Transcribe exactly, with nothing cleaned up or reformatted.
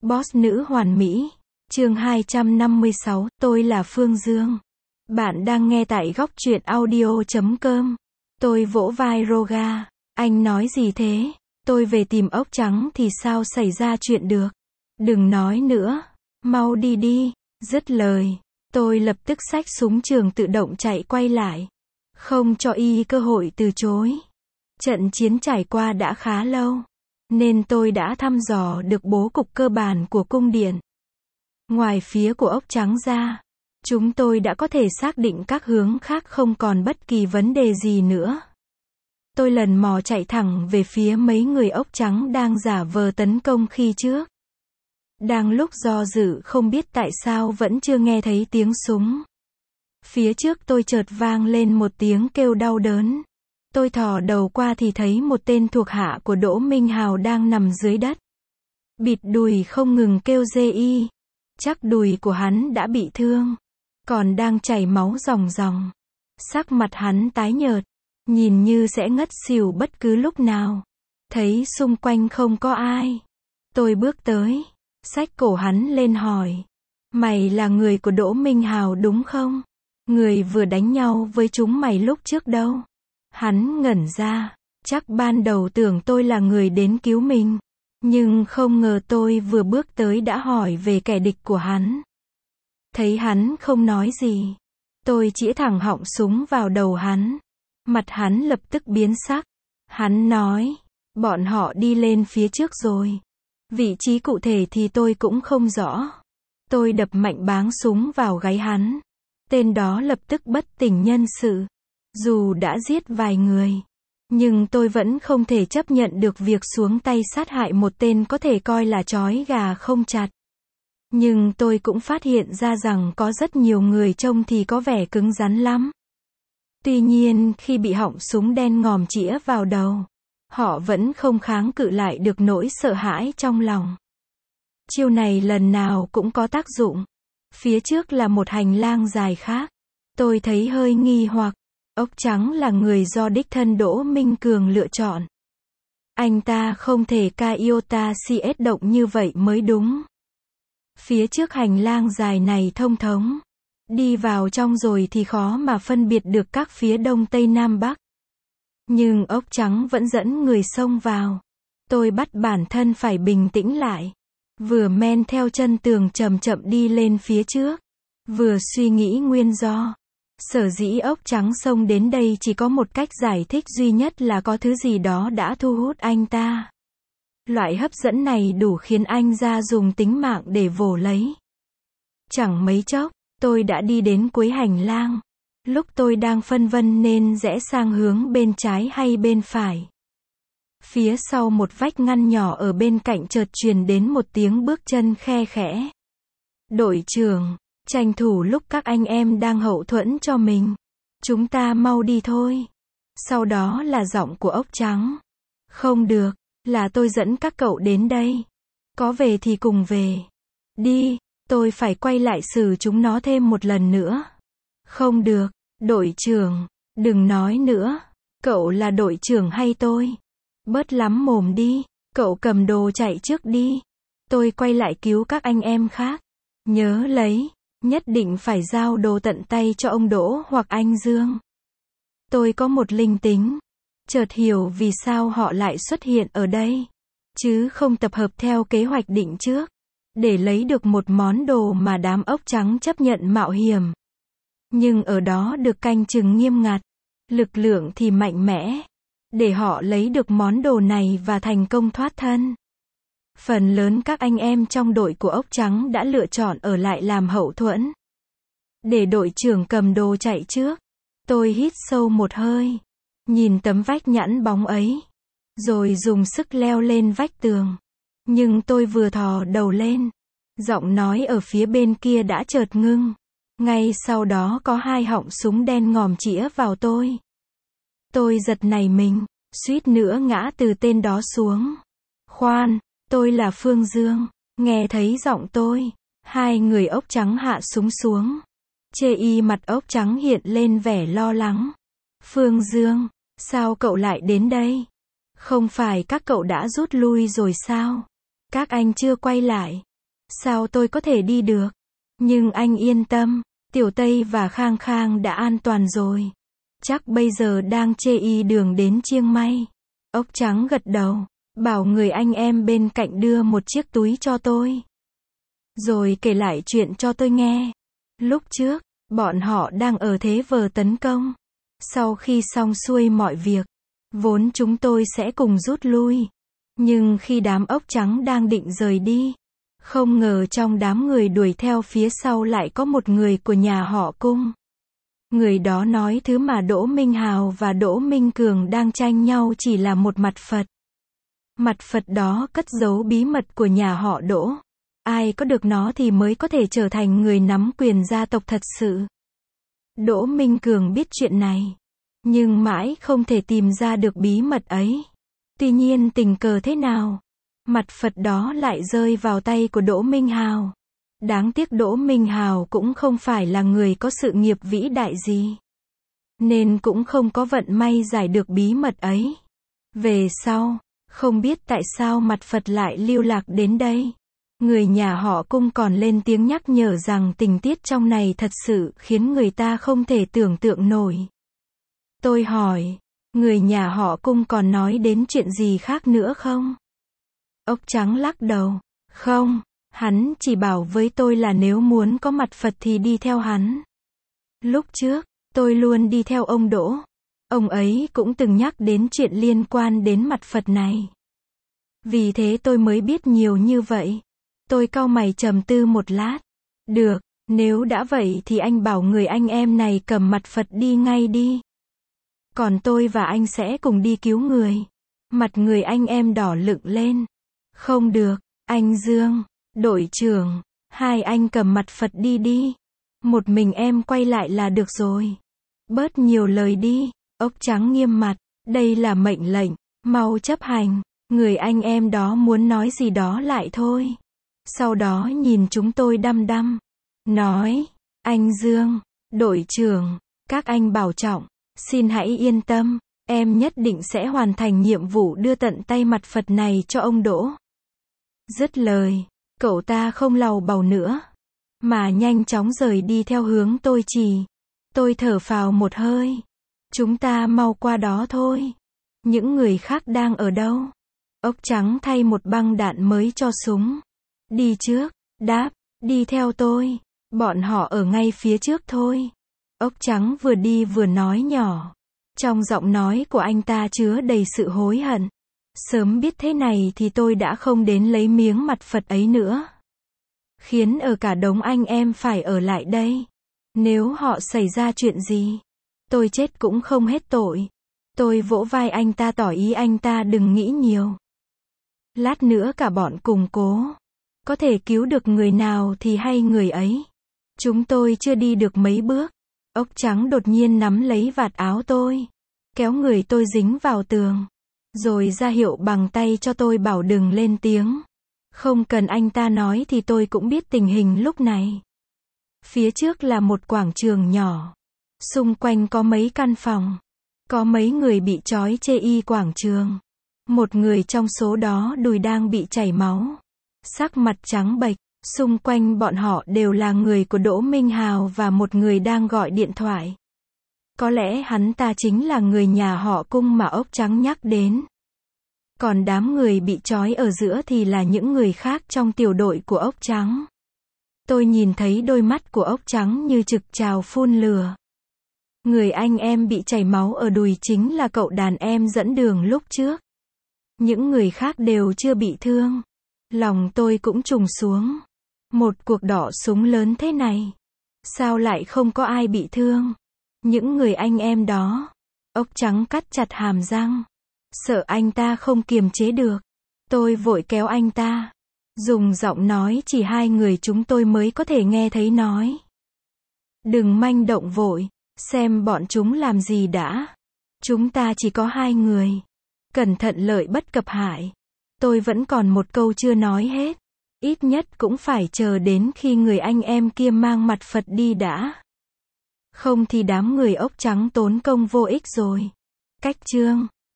Boss nữ hoàn mỹ. Chương hai trăm năm mươi sáu, tôi là Phương Dương. Bạn đang nghe tại góc truyện audio chấm com. Tôi vỗ vai Roga. Anh nói gì thế? Tôi về tìm ốc trắng thì sao xảy ra chuyện được? Đừng nói nữa. Mau đi đi. Dứt lời. Tôi lập tức xách súng trường tự động chạy quay lại. Không cho y cơ hội từ chối. Trận chiến trải qua đã khá lâu. Nên tôi đã thăm dò được bố cục cơ bản của cung điện. Ngoài phía của ốc trắng ra, chúng tôi đã có thể xác định các hướng khác không còn bất kỳ vấn đề gì nữa. Tôi lần mò chạy thẳng về phía mấy người ốc trắng đang giả vờ tấn công khi trước. Đang lúc do dự không biết tại sao vẫn chưa nghe thấy tiếng súng. Phía trước tôi chợt vang lên một tiếng kêu đau đớn. Tôi thò đầu qua thì thấy một tên thuộc hạ của Đỗ Minh Hào đang nằm dưới đất. Bịt đùi không ngừng kêu rê y. Chắc đùi của hắn đã bị thương. Còn đang chảy máu ròng ròng. Sắc mặt hắn tái nhợt. Nhìn như sẽ ngất xỉu bất cứ lúc nào. Thấy xung quanh không có ai. Tôi bước tới. Xách cổ hắn lên hỏi. Mày là người của Đỗ Minh Hào đúng không? Người vừa đánh nhau với chúng mày lúc trước đâu? Hắn ngẩn ra. Chắc ban đầu tưởng tôi là người đến cứu mình. Nhưng không ngờ tôi vừa bước tới đã hỏi về kẻ địch của hắn. Thấy hắn không nói gì. Tôi chĩa thẳng họng súng vào đầu hắn. Mặt hắn lập tức biến sắc. Hắn nói. Bọn họ đi lên phía trước rồi. Vị trí cụ thể thì tôi cũng không rõ. Tôi đập mạnh báng súng vào gáy hắn. Tên đó lập tức bất tỉnh nhân sự. Dù đã giết vài người. Nhưng tôi vẫn không thể chấp nhận được việc xuống tay sát hại một tên có thể coi là trói gà không chặt. Nhưng tôi cũng phát hiện ra rằng có rất nhiều người trông thì có vẻ cứng rắn lắm. Tuy nhiên khi bị họng súng đen ngòm chĩa vào đầu, họ vẫn không kháng cự lại được nỗi sợ hãi trong lòng. Chiêu này lần nào cũng có tác dụng. Phía trước là một hành lang dài khác. Tôi thấy hơi nghi hoặc. Ốc trắng là người do đích thân Đỗ Minh Cường lựa chọn. Anh ta không thể ca iota cs động như vậy mới đúng. Phía trước hành lang dài này thông thống. Đi vào trong rồi thì khó mà phân biệt được các phía đông tây nam bắc. Nhưng ốc trắng vẫn dẫn người xông vào. Tôi bắt bản thân phải bình tĩnh lại. Vừa men theo chân tường chậm chậm đi lên phía trước. Vừa suy nghĩ nguyên do. Sở dĩ ốc trắng xông đến đây chỉ có một cách giải thích duy nhất là có thứ gì đó đã thu hút anh ta. Loại hấp dẫn này đủ khiến anh ra dùng tính mạng để vồ lấy. Chẳng mấy chốc, tôi đã đi đến cuối hành lang. Lúc tôi đang phân vân nên rẽ sang hướng bên trái hay bên phải. Phía sau một vách ngăn nhỏ ở bên cạnh chợt truyền đến một tiếng bước chân khe khẽ. Đội trưởng, tranh thủ lúc các anh em đang hậu thuẫn cho mình. Chúng ta mau đi thôi. Sau đó là giọng của ốc trắng. Không được, là tôi dẫn các cậu đến đây. Có về thì cùng về. Đi, tôi phải quay lại xử chúng nó thêm một lần nữa. Không được, đội trưởng, đừng nói nữa. Cậu là đội trưởng hay tôi? Bớt lắm mồm đi, cậu cầm đồ chạy trước đi. Tôi quay lại cứu các anh em khác. Nhớ lấy, nhất định phải giao đồ tận tay cho ông Đỗ hoặc anh Dương. Tôi có một linh tính. Chợt hiểu vì sao họ lại xuất hiện ở đây. Chứ không tập hợp theo kế hoạch định trước. Để lấy được một món đồ mà đám ốc trắng chấp nhận mạo hiểm. Nhưng ở đó được canh chừng nghiêm ngặt. Lực lượng thì mạnh mẽ. Để họ lấy được món đồ này và thành công thoát thân. Phần lớn các anh em trong đội của ốc trắng đã lựa chọn ở lại làm hậu thuẫn. Để đội trưởng cầm đồ chạy trước. Tôi hít sâu một hơi. Nhìn tấm vách nhẵn bóng ấy. Rồi dùng sức leo lên vách tường. Nhưng tôi vừa thò đầu lên. Giọng nói ở phía bên kia đã chợt ngưng. Ngay sau đó có hai họng súng đen ngòm chĩa vào tôi. Tôi giật nảy mình. Suýt nữa ngã từ tên đó xuống. Khoan, tôi là Phương Dương. Nghe thấy giọng tôi. Hai người ốc trắng hạ súng xuống. Chê y mặt ốc trắng hiện lên vẻ lo lắng. Phương Dương, sao cậu lại đến đây? Không phải các cậu đã rút lui rồi sao? Các anh chưa quay lại. Sao tôi có thể đi được? Nhưng anh yên tâm, Tiểu Tây và Khang Khang đã an toàn rồi. Chắc bây giờ đang chê y đường đến Chiang Mai. Ốc trắng gật đầu, bảo người anh em bên cạnh đưa một chiếc túi cho tôi. Rồi kể lại chuyện cho tôi nghe. Lúc trước, bọn họ đang ở thế vờ tấn công. Sau khi xong xuôi mọi việc, vốn chúng tôi sẽ cùng rút lui. Nhưng khi đám ốc trắng đang định rời đi, không ngờ trong đám người đuổi theo phía sau lại có một người của nhà họ Cung. Người đó nói thứ mà Đỗ Minh Hào và Đỗ Minh Cường đang tranh nhau chỉ là một mặt Phật. Mặt Phật đó cất giấu bí mật của nhà họ Đỗ. Ai có được nó thì mới có thể trở thành người nắm quyền gia tộc thật sự. Đỗ Minh Cường biết chuyện này, nhưng mãi không thể tìm ra được bí mật ấy. Tuy nhiên tình cờ thế nào, mặt Phật đó lại rơi vào tay của Đỗ Minh Hào. Đáng tiếc Đỗ Minh Hào cũng không phải là người có sự nghiệp vĩ đại gì, nên cũng không có vận may giải được bí mật ấy. Về sau, không biết tại sao mặt Phật lại lưu lạc đến đây. Người nhà họ Cung còn lên tiếng nhắc nhở rằng tình tiết trong này thật sự khiến người ta không thể tưởng tượng nổi. Tôi hỏi, người nhà họ Cung còn nói đến chuyện gì khác nữa không? Ốc trắng lắc đầu, không, hắn chỉ bảo với tôi là nếu muốn có mặt Phật thì đi theo hắn. Lúc trước, tôi luôn đi theo ông Đỗ. Ông ấy cũng từng nhắc đến chuyện liên quan đến mặt Phật này. Vì thế tôi mới biết nhiều như vậy. Tôi cau mày trầm tư một lát. Được, nếu đã vậy thì anh bảo người anh em này cầm mặt Phật đi ngay đi. Còn tôi và anh sẽ cùng đi cứu người. Mặt người anh em đỏ lựng lên. Không được, anh Dương, đội trưởng, hai anh cầm mặt Phật đi đi. Một mình em quay lại là được rồi. Bớt nhiều lời đi. Ốc trắng nghiêm mặt, đây là mệnh lệnh, mau chấp hành. Người anh em đó muốn nói gì đó lại thôi. Sau đó nhìn chúng tôi đăm đăm, nói, anh Dương, đội trưởng, các anh bảo trọng, xin hãy yên tâm, em nhất định sẽ hoàn thành nhiệm vụ đưa tận tay mặt Phật này cho ông Đỗ. Dứt lời, cậu ta không lầu bầu nữa, mà nhanh chóng rời đi theo hướng tôi chỉ. Tôi thở phào một hơi. Chúng ta mau qua đó thôi. Những người khác đang ở đâu? Ốc trắng thay một băng đạn mới cho súng. Đi trước, đáp, đi theo tôi. Bọn họ ở ngay phía trước thôi. Ốc trắng vừa đi vừa nói nhỏ. Trong giọng nói của anh ta chứa đầy sự hối hận. Sớm biết thế này thì tôi đã không đến lấy miếng mặt Phật ấy nữa. Khiến ở cả đống anh em phải ở lại đây. Nếu họ xảy ra chuyện gì, tôi chết cũng không hết tội. Tôi vỗ vai anh ta tỏ ý anh ta đừng nghĩ nhiều. Lát nữa cả bọn cùng cố. Có thể cứu được người nào thì hay người ấy. Chúng tôi chưa đi được mấy bước. Ốc trắng đột nhiên nắm lấy vạt áo tôi. Kéo người tôi dính vào tường. Rồi ra hiệu bằng tay cho tôi bảo đừng lên tiếng. Không cần anh ta nói thì tôi cũng biết tình hình lúc này. Phía trước là một quảng trường nhỏ. Xung quanh có mấy căn phòng. Có mấy người bị trói chê y quảng trường. Một người trong số đó đùi đang bị chảy máu. Sắc mặt trắng bệch. Xung quanh bọn họ đều là người của Đỗ Minh Hào và một người đang gọi điện thoại. Có lẽ hắn ta chính là người nhà họ Cung mà ốc trắng nhắc đến. Còn đám người bị trói ở giữa thì là những người khác trong tiểu đội của ốc trắng. Tôi nhìn thấy đôi mắt của ốc trắng như trực trào phun lửa. Người anh em bị chảy máu ở đùi chính là cậu đàn em dẫn đường lúc trước. Những người khác đều chưa bị thương. Lòng tôi cũng trùng xuống. Một cuộc đỏ súng lớn thế này. Sao lại không có ai bị thương? Những người anh em đó. Ốc trắng cắt chặt hàm răng. Sợ anh ta không kiềm chế được. Tôi vội kéo anh ta. Dùng giọng nói chỉ hai người chúng tôi mới có thể nghe thấy nói. Đừng manh động vội. Xem bọn chúng làm gì đã. Chúng ta chỉ có hai người. Cẩn thận lợi bất cập hại. Tôi vẫn còn một câu chưa nói hết. Ít nhất cũng phải chờ đến khi người anh em kia mang mặt Phật đi đã. Không thì đám người ốc trắng tốn công vô ích rồi. Cách chương